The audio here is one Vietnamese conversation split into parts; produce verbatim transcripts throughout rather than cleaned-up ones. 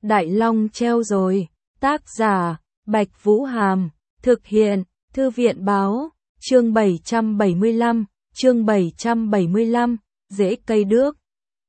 Đại Long treo rồi. Tác giả, Bạch Vũ Hàm. Thực hiện, Thư viện Báo. Chương bảy trăm bảy mươi lăm, chương bảy trăm bảy mươi lăm, rễ cây đước.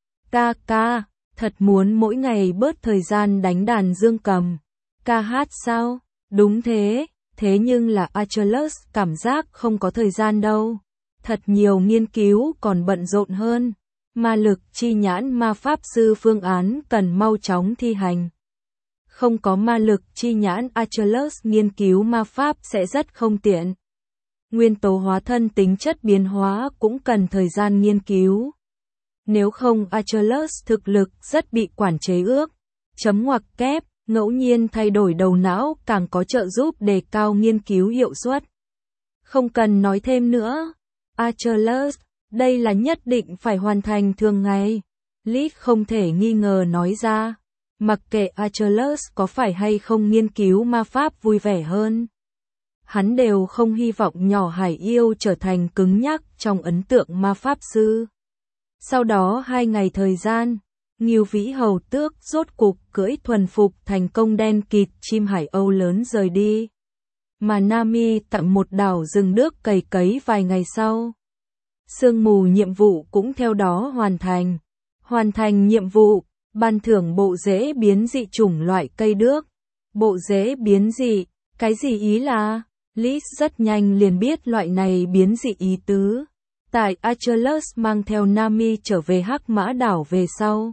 Ca ca, thật muốn mỗi ngày bớt thời gian đánh đàn dương cầm. Ca hát sao? Đúng thế, thế nhưng là Achilles cảm giác không có thời gian đâu. Thật nhiều nghiên cứu còn bận rộn hơn. Ma lực chi nhãn ma pháp sư phương án cần mau chóng thi hành. Không có ma lực chi nhãn Achilles nghiên cứu ma pháp sẽ rất không tiện. Nguyên tố hóa thân tính chất biến hóa cũng cần thời gian nghiên cứu. Nếu không Achilles thực lực rất bị quản chế ước. Chấm ngoặc kép, ngẫu nhiên thay đổi đầu não càng có trợ giúp đề cao nghiên cứu hiệu suất. Không cần nói thêm nữa. Achilles, đây là nhất định phải hoàn thành thường ngày. Lit không thể nghi ngờ nói ra. Mặc kệ Achilles có phải hay không nghiên cứu ma pháp vui vẻ hơn. Hắn đều không hy vọng nhỏ Hải Yêu trở thành cứng nhắc trong ấn tượng ma pháp sư. Sau đó hai ngày thời gian, Ngưu Vĩ Hầu Tước rốt cục cưỡi thuần phục thành công đen kịt chim Hải Âu lớn rời đi. Mà Nami tặng một đảo rừng đước cày cấy vài ngày sau. Sương mù nhiệm vụ cũng theo đó hoàn thành. Hoàn thành nhiệm vụ, ban thưởng bộ rễ biến dị chủng loại cây đước. Bộ rễ biến dị, cái gì ý là? Liz rất nhanh liền biết loại này biến dị ý tứ. Tại Achilles mang theo Nami trở về Hắc Mã đảo về sau.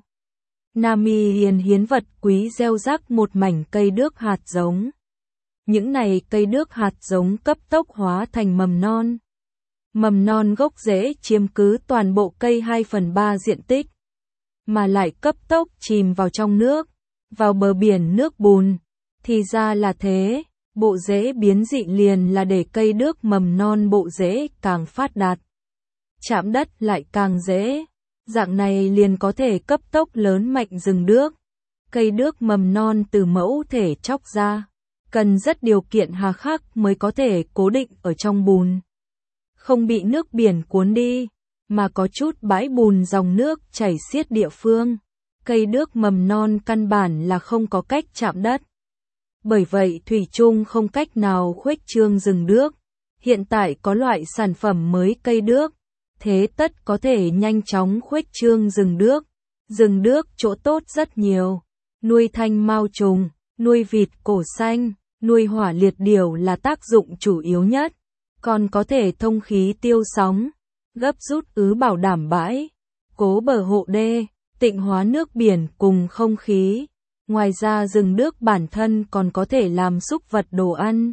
Nami hiền hiến vật quý gieo rắc một mảnh cây đước hạt giống. Những này cây đước hạt giống cấp tốc hóa thành mầm non. Mầm non gốc rễ chiếm cứ toàn bộ cây hai phần ba diện tích. Mà lại cấp tốc chìm vào trong nước, vào bờ biển nước bùn. Thì ra là thế. Bộ rễ biến dị liền là để cây đước mầm non bộ rễ càng phát đạt. Chạm đất lại càng dễ. Dạng này liền có thể cấp tốc lớn mạnh rừng đước. Cây đước mầm non từ mẫu thể chóc ra. Cần rất điều kiện hà khắc mới có thể cố định ở trong bùn. Không bị nước biển cuốn đi, mà có chút bãi bùn dòng nước chảy xiết địa phương. Cây đước mầm non căn bản là không có cách chạm đất. Bởi vậy thủy chung không cách nào khuếch trương rừng đước. Hiện tại có loại sản phẩm mới cây đước, thế tất có thể nhanh chóng khuếch trương rừng đước. Rừng đước chỗ tốt rất nhiều. Nuôi thanh mao trùng, nuôi vịt cổ xanh, nuôi hỏa liệt điểu là tác dụng chủ yếu nhất. Còn có thể thông khí tiêu sóng, gấp rút ứ bảo đảm bãi, cố bờ hộ đê, tịnh hóa nước biển cùng không khí. Ngoài ra rừng đước bản thân còn có thể làm súc vật đồ ăn.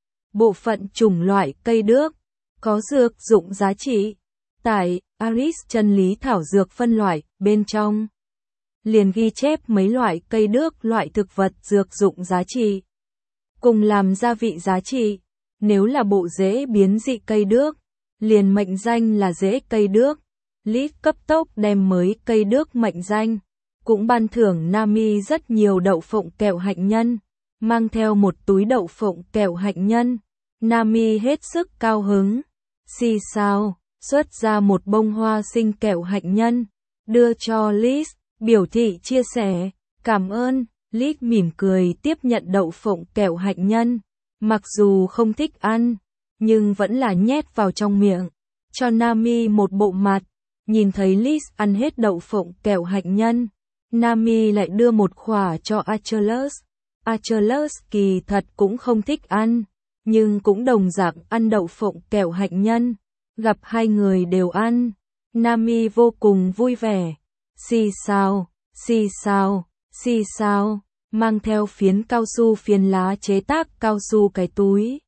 Bộ phận chủng loại cây đước có dược dụng giá trị. Tại Aris chân lý thảo dược phân loại bên trong liền ghi chép mấy loại cây đước loại thực vật dược dụng giá trị. Cùng làm gia vị giá trị. Nếu là bộ rễ biến dị cây đước, liền mệnh danh là rễ cây đước. Lit cấp tốc đem mới cây đước mệnh danh. Cũng ban thưởng Nami rất nhiều đậu phộng kẹo hạnh nhân, mang theo một túi đậu phộng kẹo hạnh nhân. Nami hết sức cao hứng. Xì xào, xuất ra một bông hoa sinh kẹo hạnh nhân, đưa cho Liz, biểu thị chia sẻ, cảm ơn. Liz mỉm cười tiếp nhận đậu phộng kẹo hạnh nhân, mặc dù không thích ăn, nhưng vẫn là nhét vào trong miệng, cho Nami một bộ mặt. Nhìn thấy Liz ăn hết đậu phộng kẹo hạnh nhân, Nami lại đưa một khỏa cho Achilles. Achilles kỳ thật cũng không thích ăn, nhưng cũng đồng dạng ăn đậu phộng kẹo hạnh nhân. Gặp hai người đều ăn, Nami vô cùng vui vẻ. Xì xào, xì xào, xì xào, mang theo phiến cao su phiến lá chế tác cao su cái túi.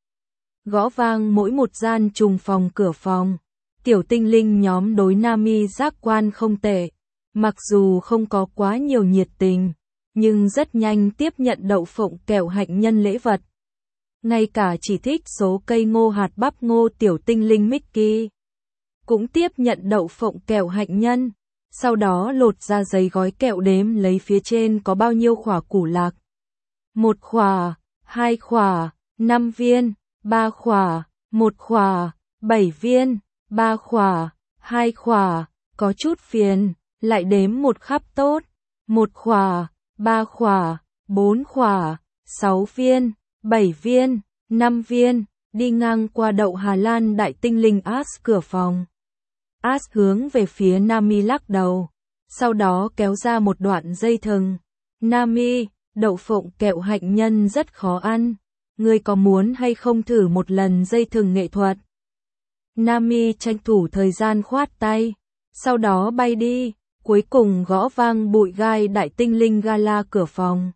Gõ vang mỗi một gian trùng phòng cửa phòng. Tiểu tinh linh nhóm đối Nami giác quan không tệ. Mặc dù không có quá nhiều nhiệt tình, nhưng rất nhanh tiếp nhận đậu phộng kẹo hạnh nhân lễ vật. Ngay cả chỉ thích số cây ngô hạt bắp ngô tiểu tinh linh Mickey cũng tiếp nhận đậu phộng kẹo hạnh nhân. Sau đó lột ra giấy gói kẹo đếm lấy phía trên có bao nhiêu khỏa củ lạc. Một khỏa, hai khỏa, năm viên, ba khỏa, một khỏa, bảy viên, ba khỏa, hai khỏa, có chút phiền. Lại đếm một khắp tốt. Một khỏa, ba khỏa, bốn khỏa, sáu viên, bảy viên, năm viên, đi ngang qua đậu Hà Lan đại tinh linh Ash cửa phòng. Ash hướng về phía Nami lắc đầu, sau đó kéo ra một đoạn dây thừng. Nami, đậu phộng kẹo hạnh nhân rất khó ăn, ngươi có muốn hay không thử một lần dây thừng nghệ thuật? Nami tranh thủ thời gian khoát tay, sau đó bay đi, cuối cùng gõ vang bụi gai đại tinh linh Gala cửa phòng.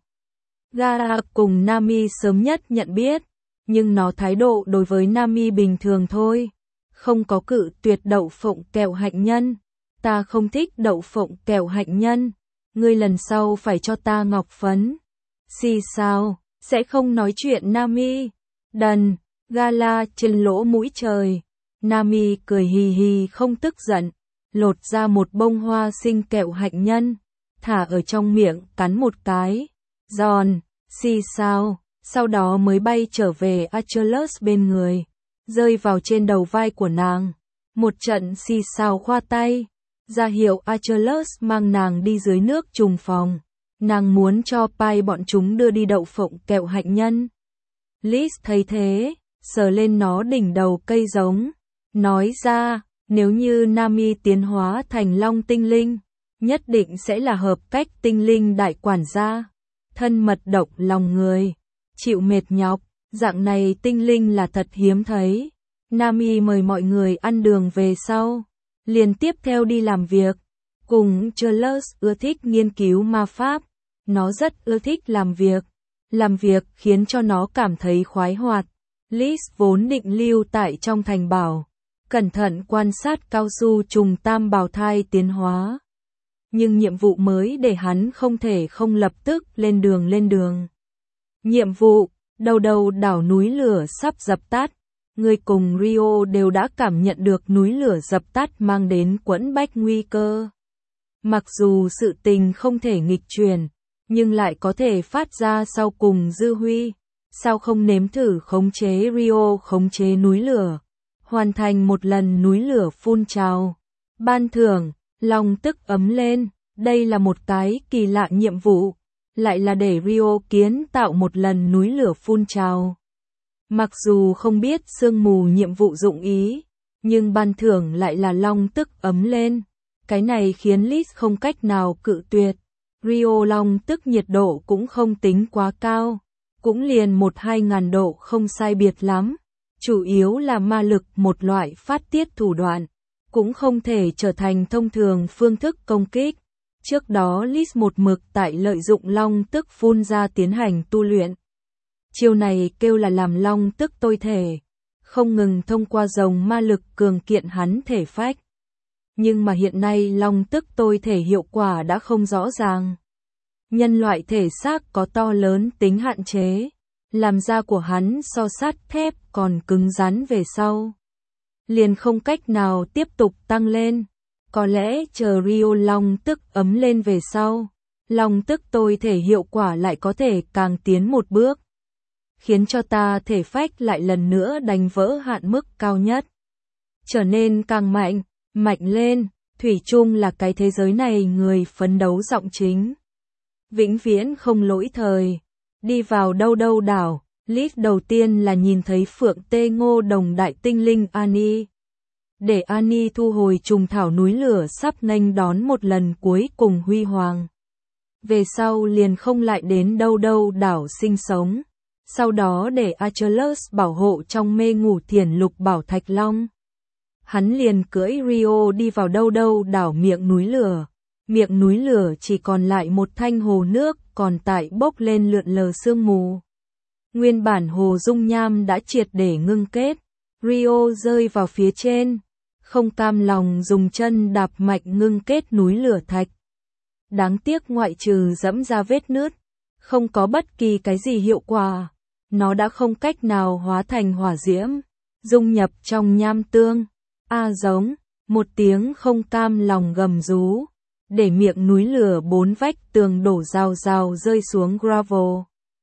Gala cùng Nami sớm nhất nhận biết, nhưng nó thái độ đối với Nami bình thường thôi, không có cự tuyệt đậu phộng kẹo hạnh nhân. Ta không thích đậu phộng kẹo hạnh nhân, ngươi lần sau phải cho ta ngọc phấn. Xì sao, sẽ không nói chuyện Nami. Đần, Gala trên lỗ mũi trời. Nami cười hì hì không tức giận, lột ra một bông hoa sinh kẹo hạnh nhân, thả ở trong miệng cắn một cái, giòn, xì sao, sau đó mới bay trở về Achilles bên người, rơi vào trên đầu vai của nàng. Một trận xì xào khoa tay, ra hiệu Achilles mang nàng đi dưới nước trùng phòng. Nàng muốn cho Pai bọn chúng đưa đi đậu phộng kẹo hạnh nhân. Liz thấy thế, sờ lên nó đỉnh đầu cây giống, nói ra, nếu như Nami tiến hóa thành long tinh linh, nhất định sẽ là hợp cách tinh linh đại quản gia, thân mật độc lòng người, chịu mệt nhọc, dạng này tinh linh là thật hiếm thấy. Nami mời mọi người ăn đường về sau, liền tiếp theo đi làm việc, cùng Charles ưa thích nghiên cứu ma pháp, nó rất ưa thích làm việc, làm việc khiến cho nó cảm thấy khoái hoạt. Liz vốn định lưu tại trong thành bảo, cẩn thận quan sát cao su trùng tam bào thai tiến hóa. Nhưng nhiệm vụ mới để hắn không thể không lập tức lên đường lên đường. Nhiệm vụ, đầu đầu đảo núi lửa sắp dập tắt. Người cùng Rio đều đã cảm nhận được núi lửa dập tắt mang đến quẫn bách nguy cơ. Mặc dù sự tình không thể nghịch chuyển, nhưng lại có thể phát ra sau cùng dư huy. Sao không nếm thử khống chế Rio khống chế núi lửa, hoàn thành một lần núi lửa phun trào. Ban thưởng, lòng tức ấm lên, đây là một cái kỳ lạ nhiệm vụ, lại là để Rio kiến tạo một lần núi lửa phun trào. Mặc dù không biết sương mù nhiệm vụ dụng ý, nhưng ban thưởng lại là long tức ấm lên. Cái này khiến Liz không cách nào cự tuyệt. Rio long tức nhiệt độ cũng không tính quá cao, cũng liền một hai ngàn độ không sai biệt lắm. Chủ yếu là ma lực một loại phát tiết thủ đoạn, cũng không thể trở thành thông thường phương thức công kích. Trước đó Liz một mực tại lợi dụng long tức phun ra tiến hành tu luyện. Chiêu này kêu là làm long tức tôi thể, không ngừng thông qua dòng ma lực cường kiện hắn thể phách. Nhưng mà hiện nay long tức tôi thể hiệu quả đã không rõ ràng. Nhân loại thể xác có to lớn tính hạn chế, làm da của hắn so sắt thép còn cứng rắn về sau, liền không cách nào tiếp tục tăng lên. Có lẽ chờ Rio long tức ấm lên về sau, long tức tôi thể hiệu quả lại có thể càng tiến một bước, khiến cho ta thể phách lại lần nữa đánh vỡ hạn mức cao nhất, trở nên càng mạnh, mạnh lên. Thủy chung là cái thế giới này người phấn đấu giọng chính, vĩnh viễn không lỗi thời. Đi vào đâu đâu đảo, Liz đầu tiên là nhìn thấy Phượng Tê Ngô Đồng đại tinh linh Annie. Để Annie thu hồi trùng thảo núi lửa sắp nghênh đón một lần cuối cùng huy hoàng. Về sau liền không lại đến đâu đâu đảo sinh sống. Sau đó để Achilles bảo hộ trong mê ngủ thiền lục bảo thạch long. Hắn liền cưỡi Rio đi vào đâu đâu đảo miệng núi lửa. Miệng núi lửa chỉ còn lại một thanh hồ nước còn tại bốc lên lượn lờ sương mù. Nguyên bản hồ dung nham đã triệt để ngưng kết. Rio rơi vào phía trên, không cam lòng dùng chân đạp mạnh ngưng kết núi lửa thạch. Đáng tiếc ngoại trừ dẫm ra vết nứt, không có bất kỳ cái gì hiệu quả. Nó đã không cách nào hóa thành hỏa diễm, dung nhập trong nham tương. A giống, một tiếng không cam lòng gầm rú, để miệng núi lửa bốn vách tường đổ rào rào rơi xuống gravel.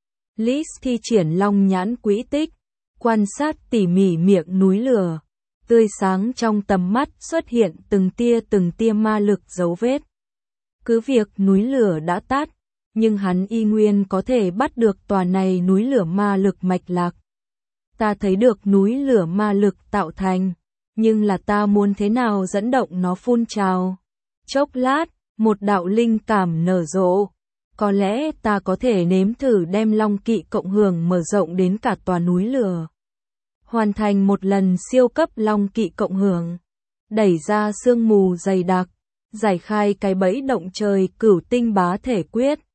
Liz thi triển long nhãn quỹ tích, quan sát tỉ mỉ miệng núi lửa, tươi sáng trong tầm mắt xuất hiện từng tia từng tia ma lực dấu vết. Cứ việc núi lửa đã tắt, nhưng hắn y nguyên có thể bắt được tòa này núi lửa ma lực mạch lạc. Ta thấy được núi lửa ma lực tạo thành, nhưng là ta muốn thế nào dẫn động nó phun trào. Chốc lát, một đạo linh cảm nở rộ. Có lẽ ta có thể nếm thử đem Long Kỵ cộng hưởng mở rộng đến cả tòa núi lửa. Hoàn thành một lần siêu cấp Long Kỵ cộng hưởng. Đẩy ra sương mù dày đặc. Giải khai cái bẫy động trời cửu tinh bá thể quyết.